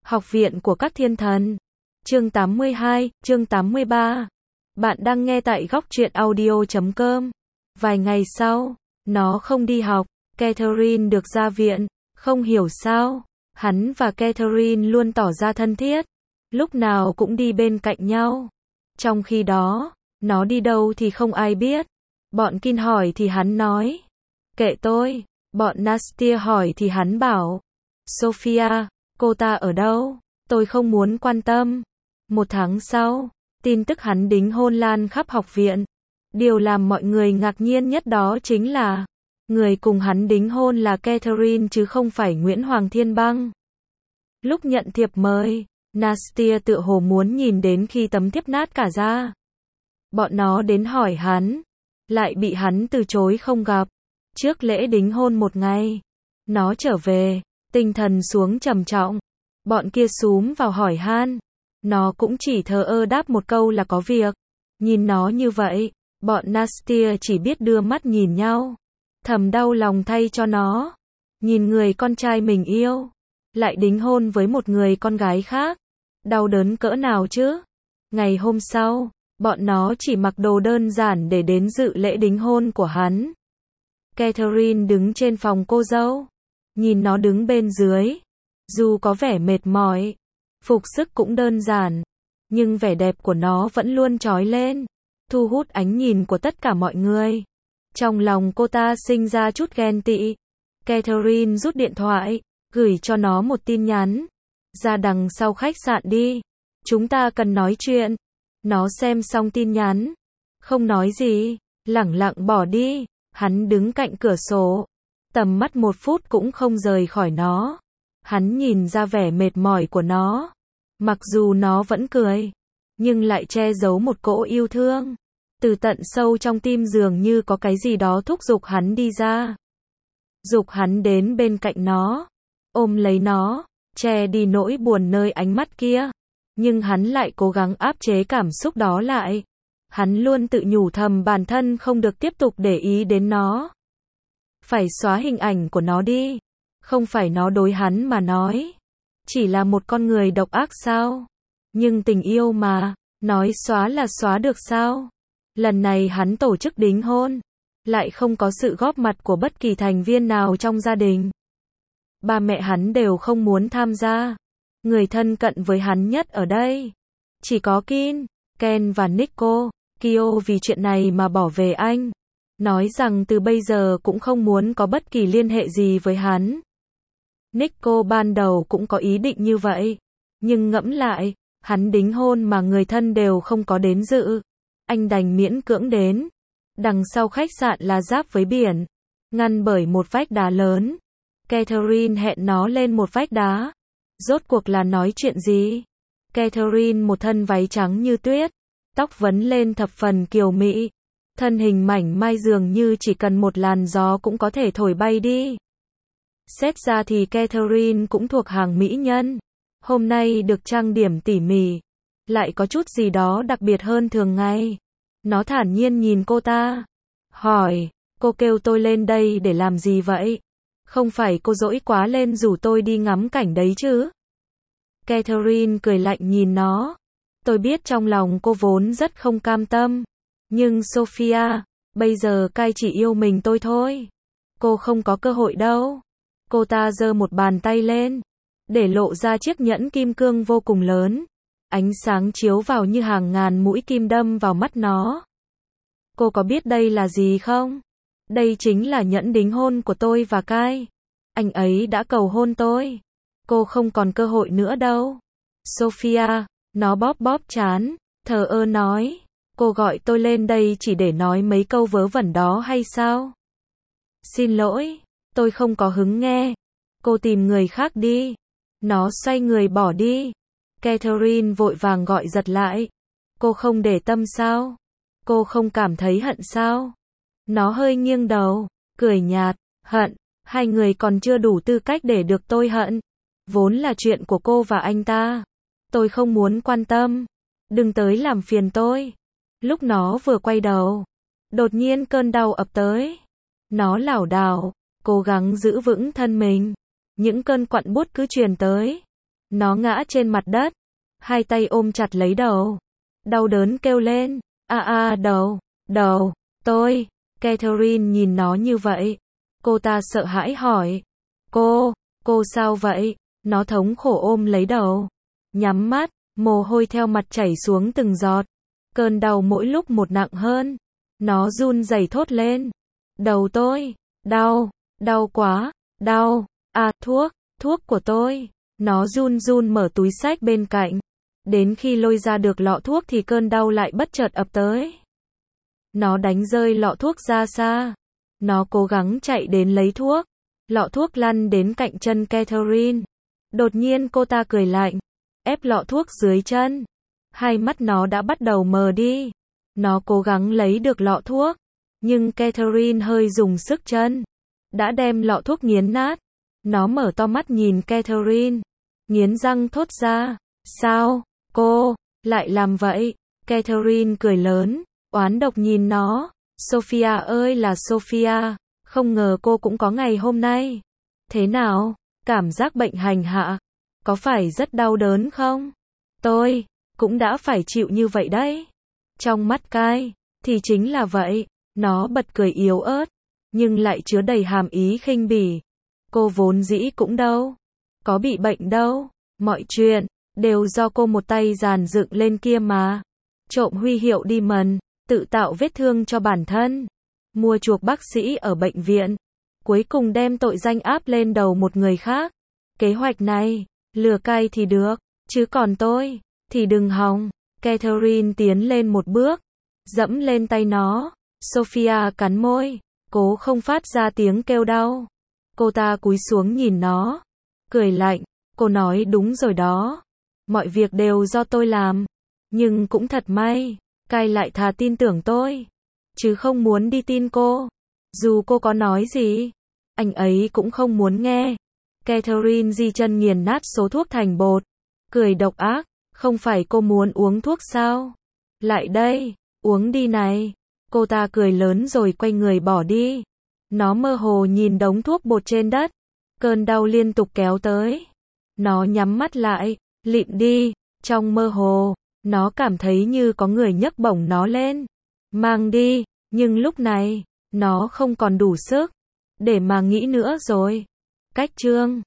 Học viện của các thiên thần. Chương 82, chương 83. Bạn đang nghe tại góc truyện audio.com. Vài ngày sau, nó không đi học, Catherine được ra viện, không hiểu sao, hắn và Catherine luôn tỏ ra thân thiết, lúc nào cũng đi bên cạnh nhau. Trong khi đó, nó đi đâu thì không ai biết. Bọn Kin hỏi thì hắn nói, kệ tôi. Bọn Nastia hỏi thì hắn bảo, Sophia, cô ta ở đâu? Tôi không muốn quan tâm. Một tháng sau, tin tức hắn đính hôn lan khắp học viện. Điều làm mọi người ngạc nhiên nhất đó chính là, người cùng hắn đính hôn là Catherine chứ không phải Nguyễn Hoàng Thiên Băng. Lúc nhận thiệp mời, Nastia tựa hồ muốn nhìn đến khi tấm thiếp nát cả ra. Bọn nó đến hỏi hắn, lại bị hắn từ chối không gặp. Trước lễ đính hôn một ngày, nó trở về, tinh thần xuống trầm trọng. Bọn kia xúm vào hỏi han, nó cũng chỉ thờ ơ đáp một câu là có việc. Nhìn nó như vậy, bọn Nastia chỉ biết đưa mắt nhìn nhau, thầm đau lòng thay cho nó. Nhìn người con trai mình yêu, lại đính hôn với một người con gái khác, đau đớn cỡ nào chứ. Ngày hôm sau, bọn nó chỉ mặc đồ đơn giản để đến dự lễ đính hôn của hắn. Catherine đứng trên phòng cô dâu, nhìn nó đứng bên dưới. Dù có vẻ mệt mỏi, phục sức cũng đơn giản, nhưng vẻ đẹp của nó vẫn luôn chói lên, thu hút ánh nhìn của tất cả mọi người. Trong lòng cô ta sinh ra chút ghen tị. Catherine rút điện thoại, gửi cho nó một tin nhắn. Ra đằng sau khách sạn đi, chúng ta cần nói chuyện. Nó xem xong tin nhắn, không nói gì, lẳng lặng bỏ đi. Hắn đứng cạnh cửa sổ, tầm mắt một phút cũng không rời khỏi nó. Hắn nhìn ra vẻ mệt mỏi của nó. Mặc dù nó vẫn cười, nhưng lại che giấu một cỗ yêu thương. Từ tận sâu trong tim dường như có cái gì đó thúc giục hắn đi ra. Giục hắn đến bên cạnh nó, ôm lấy nó, che đi nỗi buồn nơi ánh mắt kia. Nhưng hắn lại cố gắng áp chế cảm xúc đó lại. Hắn luôn tự nhủ thầm bản thân không được tiếp tục để ý đến nó. Phải xóa hình ảnh của nó đi. Không phải nó đối hắn mà nói, chỉ là một con người độc ác sao? Nhưng tình yêu mà, nói xóa là xóa được sao? Lần này hắn tổ chức đính hôn, lại không có sự góp mặt của bất kỳ thành viên nào trong gia đình. Ba mẹ hắn đều không muốn tham gia. Người thân cận với hắn nhất ở đây chỉ có Kin, Ken và Nico. Kyo vì chuyện này mà bỏ về Anh, nói rằng từ bây giờ cũng không muốn có bất kỳ liên hệ gì với hắn. Nico ban đầu cũng có ý định như vậy, nhưng ngẫm lại, hắn đính hôn mà người thân đều không có đến dự, anh đành miễn cưỡng đến. Đằng sau khách sạn là giáp với biển, ngăn bởi một vách đá lớn. Catherine hẹn nó lên một vách đá. Rốt cuộc là nói chuyện gì? Catherine một thân váy trắng như tuyết, tóc vấn lên thập phần kiều mỹ, thân hình mảnh mai dường như chỉ cần một làn gió cũng có thể thổi bay đi. Xét ra thì Catherine cũng thuộc hàng mỹ nhân. Hôm nay được trang điểm tỉ mỉ, lại có chút gì đó đặc biệt hơn thường ngày. Nó thản nhiên nhìn cô ta, hỏi, cô kêu tôi lên đây để làm gì vậy? Không phải cô dỗi quá lên rủ tôi đi ngắm cảnh đấy chứ? Catherine cười lạnh nhìn nó. Tôi biết trong lòng cô vốn rất không cam tâm. Nhưng Sophia, bây giờ Kai chỉ yêu mình tôi thôi. Cô không có cơ hội đâu. Cô ta giơ một bàn tay lên, để lộ ra chiếc nhẫn kim cương vô cùng lớn. Ánh sáng chiếu vào như hàng ngàn mũi kim đâm vào mắt nó. Cô có biết đây là gì không? Đây chính là nhẫn đính hôn của tôi và Kai. Anh ấy đã cầu hôn tôi. Cô không còn cơ hội nữa đâu. Sophia, nó bóp bóp trán, thờ ơ nói, cô gọi tôi lên đây chỉ để nói mấy câu vớ vẩn đó hay sao? Xin lỗi, tôi không có hứng nghe. Cô tìm người khác đi. Nó xoay người bỏ đi. Catherine vội vàng gọi giật lại. Cô không để tâm sao? Cô không cảm thấy hận sao? Nó hơi nghiêng đầu, cười nhạt, hận, hai người còn chưa đủ tư cách để được tôi hận. Vốn là chuyện của cô và anh ta. Tôi không muốn quan tâm. Đừng tới làm phiền tôi. Lúc nó vừa quay đầu, đột nhiên cơn đau ập tới. Nó lảo đảo, cố gắng giữ vững thân mình. Những cơn quặn buốt cứ truyền tới. Nó ngã trên mặt đất, hai tay ôm chặt lấy đầu. Đau đớn kêu lên, đầu, tôi. Catherine nhìn nó như vậy. Cô ta sợ hãi hỏi, cô sao vậy? Nó thống khổ ôm lấy đầu, nhắm mắt, mồ hôi theo mặt chảy xuống từng giọt. Cơn đau mỗi lúc một nặng hơn. Nó run rẩy thốt lên, đầu tôi, đau quá, đau, thuốc của tôi. Nó run run mở túi xách bên cạnh. Đến khi lôi ra được lọ thuốc thì cơn đau lại bất chợt ập tới. Nó đánh rơi lọ thuốc ra xa. Nó cố gắng chạy đến lấy thuốc. Lọ thuốc lăn đến cạnh chân Catherine. Đột nhiên cô ta cười lạnh, ép lọ thuốc dưới chân. Hai mắt nó đã bắt đầu mờ đi. Nó cố gắng lấy được lọ thuốc, nhưng Catherine hơi dùng sức chân, đã đem lọ thuốc nghiến nát. Nó mở to mắt nhìn Catherine, nghiến răng thốt ra, sao, cô, lại làm vậy? Catherine cười lớn, oán độc nhìn nó, Sophia ơi là Sophia, không ngờ cô cũng có ngày hôm nay. Thế nào, cảm giác bệnh hành hạ, có phải rất đau đớn không? Tôi cũng đã phải chịu như vậy đấy. Trong mắt Kai, thì chính là vậy. Nó bật cười yếu ớt, nhưng lại chứa đầy hàm ý khinh bỉ. Cô vốn dĩ cũng đâu có bị bệnh đâu. Mọi chuyện đều do cô một tay dàn dựng lên kia mà. Trộm huy hiệu đi mần, tự tạo vết thương cho bản thân, mua chuộc bác sĩ ở bệnh viện, cuối cùng đem tội danh áp lên đầu một người khác. Kế hoạch này, lừa Kai thì được, chứ còn tôi thì đừng hòng. Catherine tiến lên một bước, dẫm lên tay nó. Sophia cắn môi, cố không phát ra tiếng kêu đau. Cô ta cúi xuống nhìn nó, cười lạnh, cô nói đúng rồi đó. Mọi việc đều do tôi làm. Nhưng cũng thật may, Kai lại thà tin tưởng tôi, chứ không muốn đi tin cô. Dù cô có nói gì, anh ấy cũng không muốn nghe. Catherine di chân nghiền nát số thuốc thành bột, cười độc ác, không phải cô muốn uống thuốc sao? Lại đây, uống đi này. Cô ta cười lớn rồi quay người bỏ đi. Nó mơ hồ nhìn đống thuốc bột trên đất. Cơn đau liên tục kéo tới. Nó nhắm mắt lại, lịm đi. Trong mơ hồ, nó cảm thấy như có người nhấc bổng nó lên, mang đi. Nhưng lúc này, nó không còn đủ sức để mà nghĩ nữa rồi. Cách chương